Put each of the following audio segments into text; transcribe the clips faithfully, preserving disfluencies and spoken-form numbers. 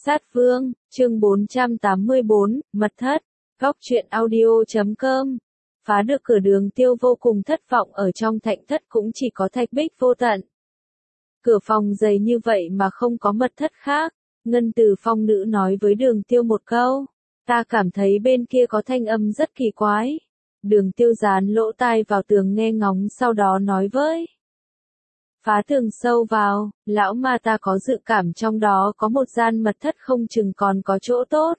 Sát Vương, chương bốn trăm tám mươi bốn, Mật thất, góc truyện audio chấm com. Phá được cửa Đường Tiêu vô cùng thất vọng, ở trong thạch thất cũng chỉ có thạch bích vô tận. Cửa phòng dày như vậy mà không có mật thất khác. Ngân Từ Phong nữ nói với Đường Tiêu một câu. Ta cảm thấy bên kia có thanh âm rất kỳ quái. Đường Tiêu dán lỗ tai vào tường nghe ngóng, sau đó nói với. Phá tường sâu vào, lão ma, ta có dự cảm trong đó có một gian mật thất, không chừng còn có chỗ tốt.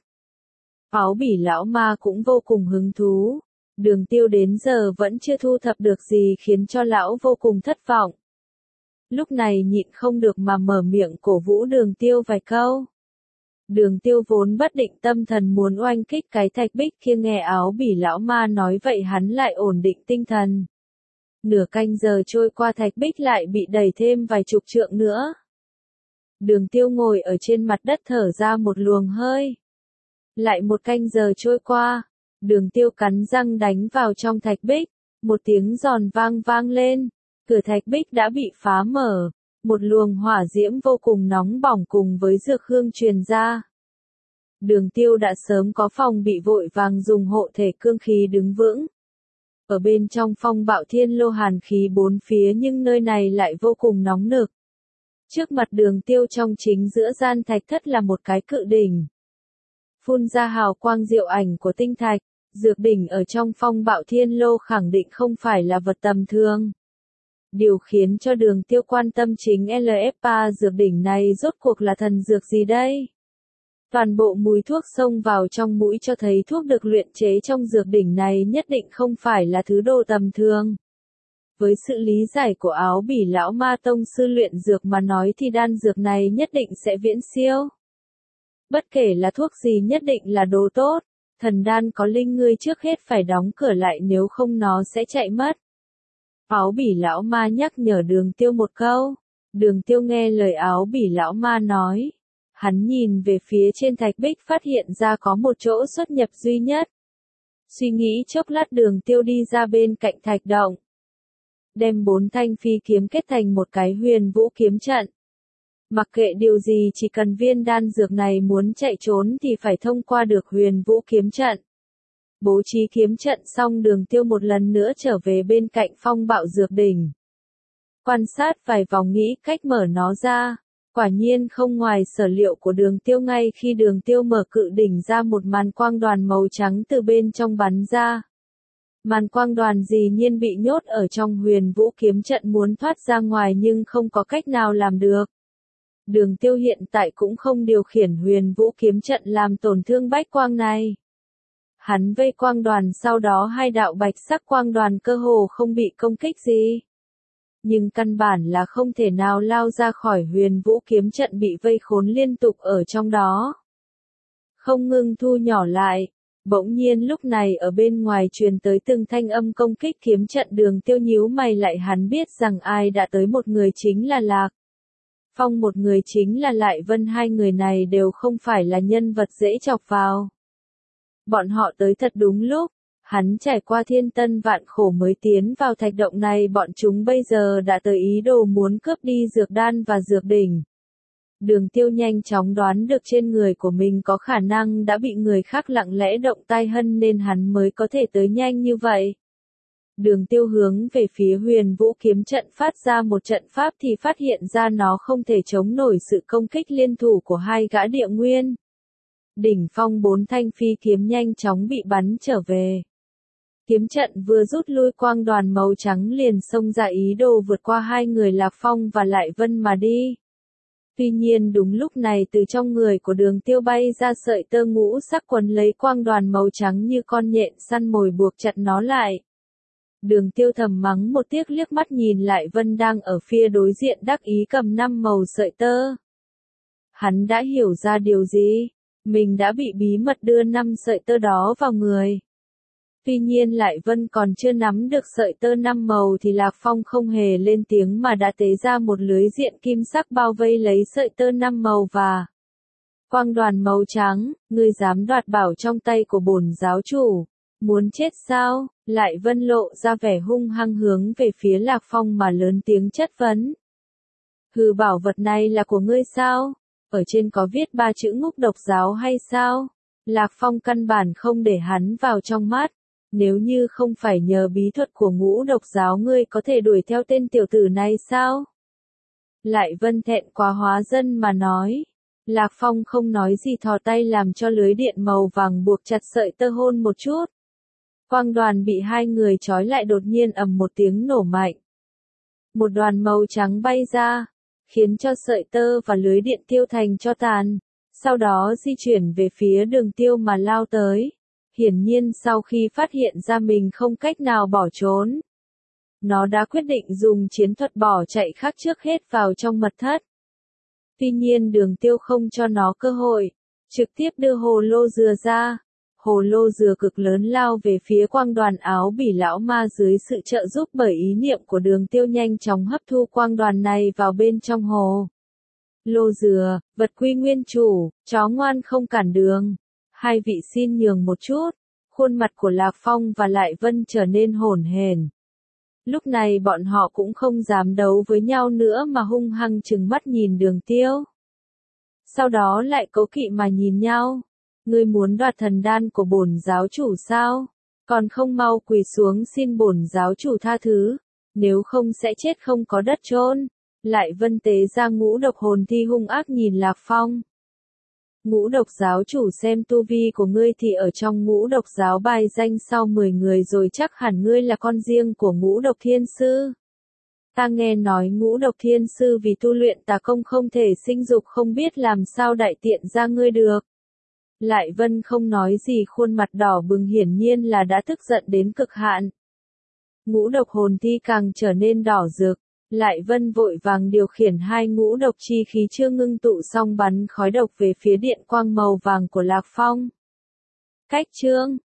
Áo bỉ lão ma cũng vô cùng hứng thú. Đường Tiêu đến giờ vẫn chưa thu thập được gì khiến cho lão vô cùng thất vọng. Lúc này nhịn không được mà mở miệng cổ vũ Đường Tiêu vài câu. Đường Tiêu vốn bất định tâm thần muốn oanh kích cái thạch bích kia, nghe áo bỉ lão ma nói vậy hắn lại ổn định tinh thần. Nửa canh giờ trôi qua, thạch bích lại bị đẩy thêm vài chục trượng nữa. Đường Tiêu ngồi ở trên mặt đất thở ra một luồng hơi. Lại một canh giờ trôi qua, Đường Tiêu cắn răng đánh vào trong thạch bích, một tiếng giòn vang vang lên, cửa thạch bích đã bị phá mở, một luồng hỏa diễm vô cùng nóng bỏng cùng với dược hương truyền ra. Đường Tiêu đã sớm có phòng bị, vội vàng dùng hộ thể cương khí đứng vững. Ở bên trong phong bạo thiên lô hàn khí bốn phía, nhưng nơi này lại vô cùng nóng nực. Trước mặt Đường Tiêu trong chính giữa gian thạch thất là một cái cự đỉnh. Phun ra hào quang diệu ảnh của tinh thạch, dược đỉnh ở trong phong bạo thiên lô khẳng định không phải là vật tầm thường. Điều khiến cho Đường Tiêu quan tâm chính lờ ép a dược đỉnh này rốt cuộc là thần dược gì đây? Toàn bộ mùi thuốc xông vào trong mũi cho thấy thuốc được luyện chế trong dược đỉnh này nhất định không phải là thứ đồ tầm thường. Với sự lý giải của áo bỉ lão ma tông sư luyện dược mà nói thì đan dược này nhất định sẽ viễn siêu. Bất kể là thuốc gì nhất định là đồ tốt, thần đan có linh ngươi trước hết phải đóng cửa lại, nếu không nó sẽ chạy mất. Áo bỉ lão ma nhắc nhở Đường Tiêu một câu. Đường Tiêu nghe lời áo bỉ lão ma nói. Hắn nhìn về phía trên thạch bích, phát hiện ra có một chỗ xuất nhập duy nhất. Suy nghĩ chốc lát, Đường Tiêu đi ra bên cạnh thạch động. Đem bốn thanh phi kiếm kết thành một cái huyền vũ kiếm trận. Mặc kệ điều gì, chỉ cần viên đan dược này muốn chạy trốn thì phải thông qua được huyền vũ kiếm trận. Bố trí kiếm trận xong, Đường Tiêu một lần nữa trở về bên cạnh phong bạo dược đỉnh. Quan sát vài vòng nghĩ cách mở nó ra. Quả nhiên không ngoài sở liệu của Đường Tiêu, ngay khi Đường Tiêu mở cự đỉnh ra, một màn quang đoàn màu trắng từ bên trong bắn ra. Màn quang đoàn dĩ nhiên bị nhốt ở trong huyền vũ kiếm trận, muốn thoát ra ngoài nhưng không có cách nào làm được. Đường Tiêu hiện tại cũng không điều khiển huyền vũ kiếm trận làm tổn thương bách quang này. Hắn vây quang đoàn, sau đó hai đạo bạch sắc quang đoàn cơ hồ không bị công kích gì. Nhưng căn bản là không thể nào lao ra khỏi huyền vũ kiếm trận, bị vây khốn liên tục ở trong đó. Không ngừng thu nhỏ lại. Bỗng nhiên lúc này ở bên ngoài truyền tới từng thanh âm công kích kiếm trận. Đường Tiêu nhíu mày lại, hắn biết rằng ai đã tới, một người chính là Lạc Phong, một người chính là Lại Vân, hai người này đều không phải là nhân vật dễ chọc vào. Bọn họ tới thật đúng lúc. Hắn trải qua thiên tân vạn khổ mới tiến vào thạch động này, bọn chúng bây giờ đã tới ý đồ muốn cướp đi dược đan và dược đỉnh. Đường Tiêu nhanh chóng đoán được trên người của mình có khả năng đã bị người khác lặng lẽ động tay hân, nên hắn mới có thể tới nhanh như vậy. Đường Tiêu hướng về phía huyền vũ kiếm trận phát ra một trận pháp thì phát hiện ra nó không thể chống nổi sự công kích liên thủ của hai gã địa nguyên. Đỉnh phong bốn thanh phi kiếm nhanh chóng bị bắn trở về. Kiếm trận vừa rút lui, quang đoàn màu trắng liền xông ra ý đồ vượt qua hai người Lạc Phong và Lại Vân mà đi. Tuy nhiên đúng lúc này, từ trong người của Đường Tiêu bay ra sợi tơ ngũ sắc quấn lấy quang đoàn màu trắng như con nhện săn mồi, buộc chặt nó lại. Đường Tiêu thầm mắng một tiếc, liếc mắt nhìn Lại Vân đang ở phía đối diện đắc ý cầm năm màu sợi tơ. Hắn đã hiểu ra điều gì, mình đã bị bí mật đưa năm sợi tơ đó vào người. Tuy nhiên Lại Vân còn chưa nắm được sợi tơ năm màu thì Lạc Phong không hề lên tiếng mà đã tế ra một lưới diện kim sắc bao vây lấy sợi tơ năm màu và quang đoàn màu trắng. Ngươi dám đoạt bảo trong tay của bổn giáo chủ, muốn chết sao? Lại Vân lộ ra vẻ hung hăng hướng về phía Lạc Phong mà lớn tiếng chất vấn. Hừ, bảo vật này là của ngươi sao? ở trên có viết ba chữ ngũ độc giáo hay sao? Lạc Phong căn bản không để hắn vào trong mắt. Nếu như không phải nhờ bí thuật của ngũ độc giáo ngươi có thể đuổi theo tên tiểu tử này sao? Lại Vân thẹn quá hóa dân mà nói. Lạc Phong không nói gì, thò tay làm cho lưới điện màu vàng buộc chặt sợi tơ hôn một chút. Quang đoàn bị hai người trói lại đột nhiên ầm một tiếng nổ mạnh. Một đoàn màu trắng bay ra, khiến cho sợi tơ và lưới điện tiêu thành tro tàn, sau đó di chuyển về phía Đường Tiêu mà lao tới. Hiển nhiên sau khi phát hiện ra mình không cách nào bỏ trốn, nó đã quyết định dùng chiến thuật bỏ chạy khác trước hết vào trong mật thất. Tuy nhiên Đường Tiêu không cho nó cơ hội, trực tiếp đưa hồ lô dừa ra. Hồ lô dừa cực lớn lao về phía quang đoàn áo bỉ lão ma, dưới sự trợ giúp bởi ý niệm của Đường Tiêu nhanh chóng hấp thu quang đoàn này vào bên trong hồ lô dừa. Vật quy nguyên chủ, chó ngoan không cản đường. Hai vị xin nhường một chút. Khuôn mặt của Lạc Phong và Lại Vân trở nên hổn hển. Lúc này bọn họ cũng không dám đấu với nhau nữa mà hung hăng trừng mắt nhìn Đường Tiêu. Sau đó lại cố kỵ mà nhìn nhau. Ngươi muốn đoạt thần đan của bổn giáo chủ sao? Còn không mau quỳ xuống xin bổn giáo chủ tha thứ, nếu không sẽ chết không có đất chôn. Lại Vân tế ra ngũ độc hồn thi hung ác nhìn Lạc Phong. Ngũ độc giáo chủ, xem tu vi của ngươi thì ở trong ngũ độc giáo bài danh sau mười người rồi, chắc hẳn ngươi là con riêng của ngũ độc thiên sư. Ta nghe nói ngũ độc thiên sư vì tu luyện tà công không thể sinh dục, không biết làm sao đại tiện ra ngươi được. Lại Vân không nói gì, khuôn mặt đỏ bừng, hiển nhiên là đã tức giận đến cực hạn. Ngũ độc hồn thi càng trở nên đỏ rực. Lại Vân vội vàng điều khiển hai ngũ độc chi khí chưa ngưng tụ xong bắn khói độc về phía điện quang màu vàng của Lạc Phong. Cách chương